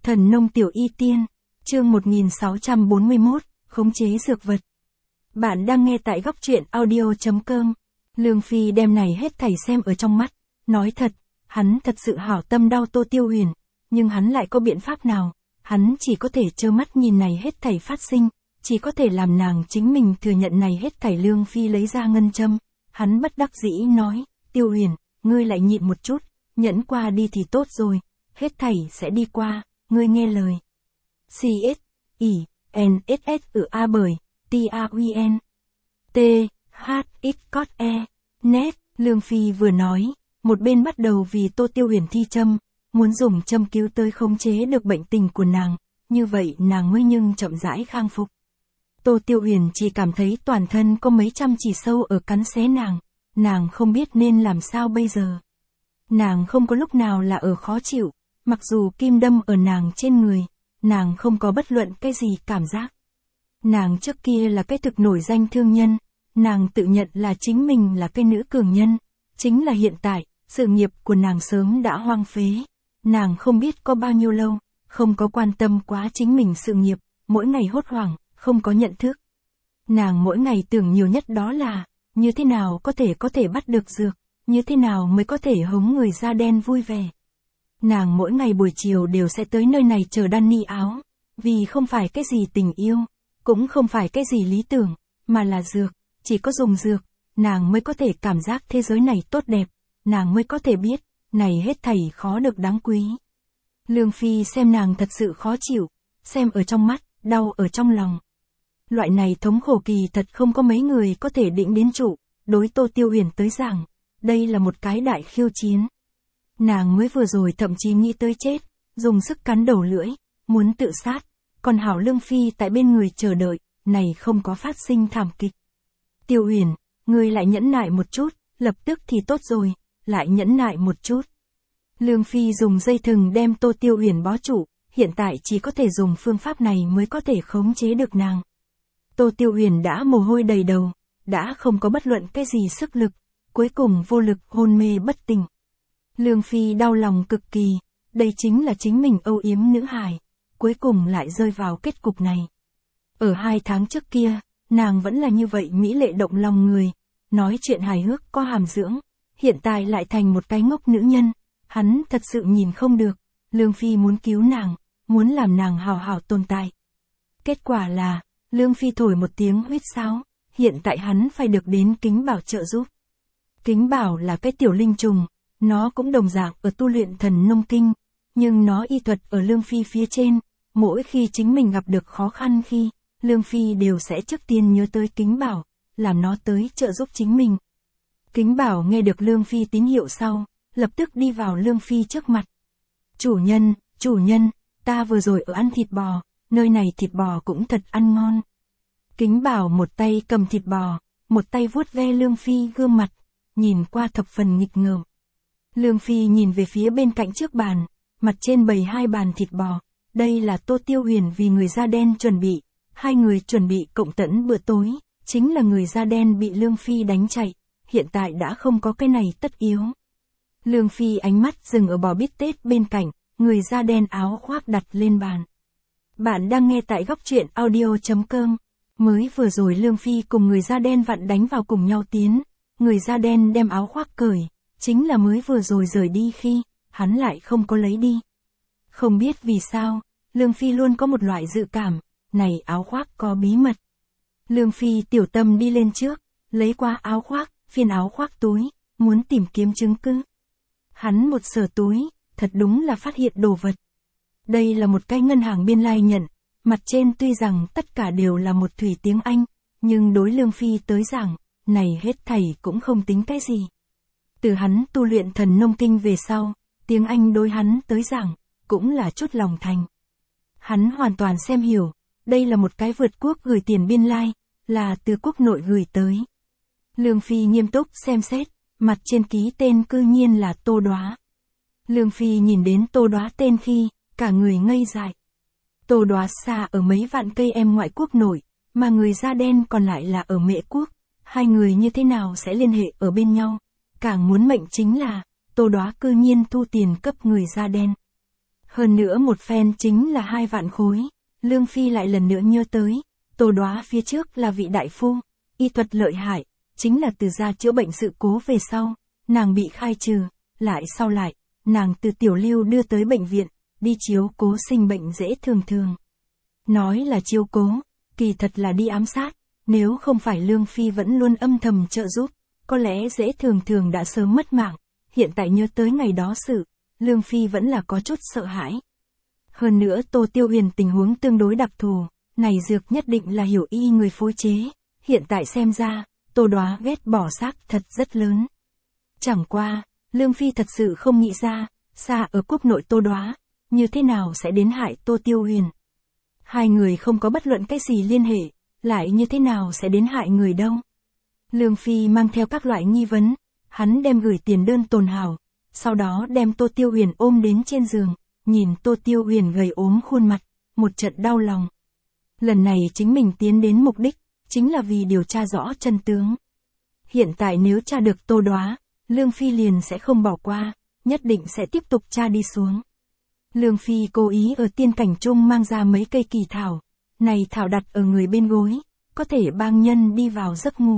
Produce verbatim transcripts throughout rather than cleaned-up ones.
Thần nông tiểu y tiên, chương một nghìn sáu trăm bốn mươi mốt, khống chế dược vật. Bạn đang nghe tại góc truyện audio.com. Lương Phi đem này hết thảy xem ở trong mắt, nói thật, hắn thật sự hảo tâm đau Tô Tiêu Huyền, nhưng hắn lại có biện pháp nào, hắn chỉ có thể trơ mắt nhìn này hết thảy phát sinh, chỉ có thể làm nàng chính mình thừa nhận này hết thảy. Lương Phi lấy ra ngân châm, hắn bất đắc dĩ nói, Tiêu Huyền, ngươi lại nhịn một chút, nhẫn qua đi thì tốt rồi, hết thảy sẽ đi qua, ngươi nghe lời. C S I N S S ở A bởi T A W N T H X cot E net. Lương Phi vừa nói, một bên bắt đầu vì Tô Tiêu Huyền thi châm, muốn dùng châm cứu tới khống chế được bệnh tình của nàng, như vậy nàng mới nhưng chậm rãi khang phục. Tô Tiêu Huyền chỉ cảm thấy toàn thân có mấy trăm chỉ sâu ở cắn xé nàng, nàng không biết nên làm sao bây giờ. Nàng không có lúc nào là ở khó chịu, mặc dù kim đâm ở nàng trên người, nàng không có bất luận cái gì cảm giác. Nàng trước kia là cái thực nổi danh thương nhân, nàng tự nhận là chính mình là cái nữ cường nhân, chính là hiện tại, sự nghiệp của nàng sớm đã hoang phế. Nàng không biết có bao nhiêu lâu, không có quan tâm quá chính mình sự nghiệp, mỗi ngày hốt hoảng, không có nhận thức. Nàng mỗi ngày tưởng nhiều nhất đó là, như thế nào có thể có thể bắt được dược, như thế nào mới có thể hống người da đen vui vẻ. Nàng mỗi ngày buổi chiều đều sẽ tới nơi này chờ Danny áo, vì không phải cái gì tình yêu, cũng không phải cái gì lý tưởng, mà là dược, chỉ có dùng dược, nàng mới có thể cảm giác thế giới này tốt đẹp, nàng mới có thể biết, này hết thảy khó được đáng quý. Lương Phi xem nàng thật sự khó chịu, xem ở trong mắt, đau ở trong lòng. Loại này thống khổ kỳ thật không có mấy người có thể định đến trụ, đối Tô Tiêu Huyền tới rằng, đây là một cái đại khiêu chiến. Nàng mới vừa rồi thậm chí nghĩ tới chết, dùng sức cắn đầu lưỡi, muốn tự sát, còn hảo Lương Phi tại bên người chờ đợi, này không có phát sinh thảm kịch. Tiêu Huyền, ngươi lại nhẫn nại một chút, lập tức thì tốt rồi, lại nhẫn nại một chút. Lương Phi dùng dây thừng đem Tô Tiêu Huyền bó trụ, hiện tại chỉ có thể dùng phương pháp này mới có thể khống chế được nàng. Tô Tiêu Huyền đã mồ hôi đầy đầu, đã không có bất luận cái gì sức lực, cuối cùng vô lực hôn mê bất tỉnh. Lương Phi đau lòng cực kỳ, đây chính là chính mình âu yếm nữ hài, cuối cùng lại rơi vào kết cục này. Ở hai tháng trước kia, nàng vẫn là như vậy mỹ lệ động lòng người, nói chuyện hài hước có hàm dưỡng, hiện tại lại thành một cái ngốc nữ nhân, hắn thật sự nhìn không được, Lương Phi muốn cứu nàng, muốn làm nàng hào hào tồn tại. Kết quả là, Lương Phi thổi một tiếng huýt sáo, hiện tại hắn phải được đến Kính Bảo trợ giúp. Kính Bảo là cái tiểu linh trùng, nó cũng đồng dạng ở tu luyện thần nông kinh, nhưng nó y thuật ở Lương Phi phía trên, mỗi khi chính mình gặp được khó khăn khi, Lương Phi đều sẽ trước tiên nhớ tới Kính Bảo, làm nó tới trợ giúp chính mình. Kính Bảo nghe được Lương Phi tín hiệu sau, lập tức đi vào Lương Phi trước mặt. Chủ nhân, chủ nhân, ta vừa rồi ở ăn thịt bò, nơi này thịt bò cũng thật ăn ngon. Kính Bảo một tay cầm thịt bò, một tay vuốt ve Lương Phi gương mặt, nhìn qua thập phần nghịch ngợm. Lương Phi nhìn về phía bên cạnh trước bàn, mặt trên bày hai bàn thịt bò, đây là Tô Tiêu Huyền vì người da đen chuẩn bị, hai người chuẩn bị cộng tẫn bữa tối, chính là người da đen bị Lương Phi đánh chạy, hiện tại đã không có cái này tất yếu. Lương Phi ánh mắt dừng ở bò bít tết bên cạnh, người da đen áo khoác đặt lên bàn. Bạn đang nghe tại góc truyện audio.com. Mới vừa rồi Lương Phi cùng người da đen vặn đánh vào cùng nhau tiến, người da đen đem áo khoác cởi, chính là mới vừa rồi rời đi khi, hắn lại không có lấy đi. Không biết vì sao, Lương Phi luôn có một loại dự cảm, này áo khoác có bí mật. Lương Phi tiểu tâm đi lên trước, lấy qua áo khoác, phiên áo khoác túi, muốn tìm kiếm chứng cứ. Hắn một sờ túi, thật đúng là phát hiện đồ vật. Đây là một cái ngân hàng biên lai nhận, mặt trên tuy rằng tất cả đều là một thủy tiếng Anh, nhưng đối Lương Phi tới rằng, này hết thảy cũng không tính cái gì. Từ hắn tu luyện thần nông kinh về sau, tiếng Anh đối hắn tới rằng, cũng là chút lòng thành. Hắn hoàn toàn xem hiểu, đây là một cái vượt quốc gửi tiền biên lai, là từ quốc nội gửi tới. Lương Phi nghiêm túc xem xét, mặt trên ký tên cư nhiên là Tô Đóa. Lương Phi nhìn đến Tô Đóa tên khi, cả người ngây dại. Tô Đóa xa ở mấy vạn cây em ngoại quốc nội, mà người da đen còn lại là ở Mễ quốc, hai người như thế nào sẽ liên hệ ở bên nhau? Càng muốn mệnh chính là, Tô Đóa cư nhiên thu tiền cấp người da đen. Hơn nữa một phen chính là hai vạn khối. Lương Phi lại lần nữa nhớ tới, Tô Đoá phía trước là vị đại phu, y thuật lợi hại, chính là từ gia chữa bệnh sự cố về sau, nàng bị khai trừ, lại sau lại, nàng từ Tiểu Lưu đưa tới bệnh viện, đi chiếu cố sinh bệnh dễ thường thường. Nói là chiếu cố, kỳ thật là đi ám sát, nếu không phải Lương Phi vẫn luôn âm thầm trợ giúp, có lẽ dễ thường thường đã sớm mất mạng. Hiện tại nhớ tới ngày đó sự, Lương Phi vẫn là có chút sợ hãi. Hơn nữa Tô Tiêu Huyền tình huống tương đối đặc thù, này dược nhất định là hiểu y người phối chế, hiện tại xem ra, Tô Đoá ghét bỏ xác thật rất lớn. Chẳng qua, Lương Phi thật sự không nghĩ ra, xa ở quốc nội Tô Đoá, như thế nào sẽ đến hại Tô Tiêu Huyền. Hai người không có bất luận cái gì liên hệ, lại như thế nào sẽ đến hại người đâu. Lương Phi mang theo các loại nghi vấn, hắn đem gửi tiền đơn tồn hào, sau đó đem Tô Tiêu Huyền ôm đến trên giường, nhìn Tô Tiêu Huyền gầy ốm khuôn mặt, một trận đau lòng. Lần này chính mình tiến đến mục đích, chính là vì điều tra rõ chân tướng. Hiện tại nếu tra được Tô Đoá, Lương Phi liền sẽ không bỏ qua, nhất định sẽ tiếp tục tra đi xuống. Lương Phi cố ý ở tiên cảnh trung mang ra mấy cây kỳ thảo, này thảo đặt ở người bên gối, có thể bang nhân đi vào giấc ngủ.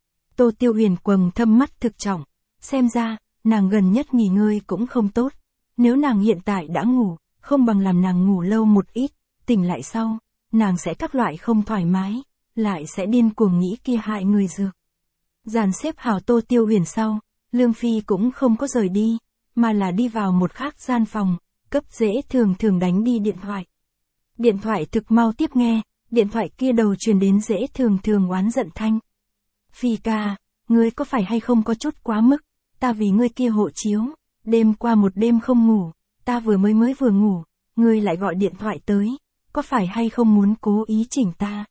Tô Tiêu Huyền quầng thâm mắt thực trọng, xem ra, nàng gần nhất nghỉ ngơi cũng không tốt, nếu nàng hiện tại đã ngủ, không bằng làm nàng ngủ lâu một ít, tỉnh lại sau, nàng sẽ các loại không thoải mái, lại sẽ điên cuồng nghĩ kia hại người dược. Dàn xếp hảo Tô Tiêu Huyền sau, Lương Phi cũng không có rời đi, mà là đi vào một khác gian phòng, cấp dễ thường thường đánh đi điện thoại. Điện thoại thực mau tiếp nghe, điện thoại kia đầu truyền đến dễ thường thường oán giận thanh. Phi ca, ngươi có phải hay không có chút quá mức, ta vì ngươi kia hộ chiếu, đêm qua một đêm không ngủ, ta vừa mới mới vừa ngủ, ngươi lại gọi điện thoại tới, có phải hay không muốn cố ý chỉnh ta.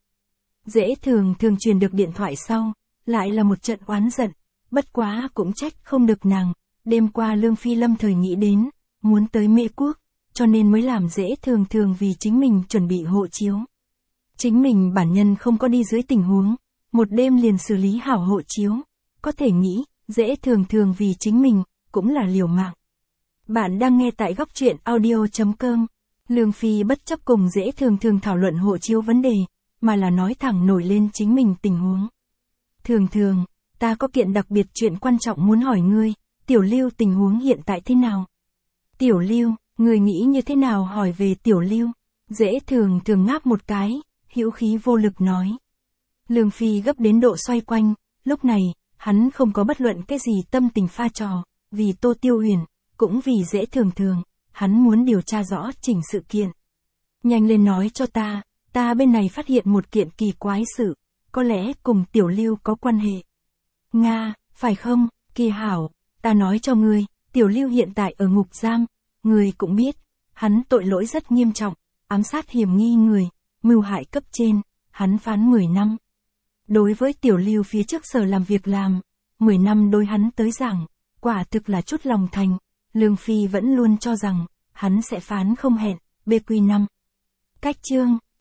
Dễ thường thường truyền được điện thoại sau, lại là một trận oán giận, bất quá cũng trách không được nàng, đêm qua Lương Phi lâm thời nghĩ đến, muốn tới Mễ Quốc, cho nên mới làm dễ thường thường vì chính mình chuẩn bị hộ chiếu. Chính mình bản nhân không có đi dưới tình huống, một đêm liền xử lý hảo hộ chiếu, có thể nghĩ, dễ thường thường vì chính mình, cũng là liều mạng. Bạn đang nghe tại góc truyện audio chấm com. Lương Phi bất chấp cùng dễ thường thường thảo luận hộ chiếu vấn đề, mà là nói thẳng nổi lên chính mình tình huống. Thường thường, ta có kiện đặc biệt chuyện quan trọng muốn hỏi ngươi, Tiểu Lưu tình huống hiện tại thế nào? Tiểu Lưu, ngươi nghĩ như thế nào hỏi về Tiểu Lưu? Dễ thường thường ngáp một cái, hữu khí vô lực nói. Lương Phi gấp đến độ xoay quanh, lúc này, hắn không có bất luận cái gì tâm tình pha trò, vì Tô Tiêu Huyền, cũng vì dễ thường thường, hắn muốn điều tra rõ chỉnh sự kiện. Nhanh lên nói cho ta, ta bên này phát hiện một kiện kỳ quái sự, có lẽ cùng Tiểu Lưu có quan hệ. Nga, phải không, Kỳ hảo, ta nói cho ngươi, Tiểu Lưu hiện tại ở ngục giam, ngươi cũng biết, hắn tội lỗi rất nghiêm trọng, ám sát hiểm nghi người, mưu hại cấp trên, hắn phán mười năm. Đối với Tiểu Lưu phía trước sở làm việc làm, mười năm đối hắn tới giảng, quả thực là chút lòng thành, Lương Phi vẫn luôn cho rằng, hắn sẽ phán không hẹn, bê quy năm. Cách chương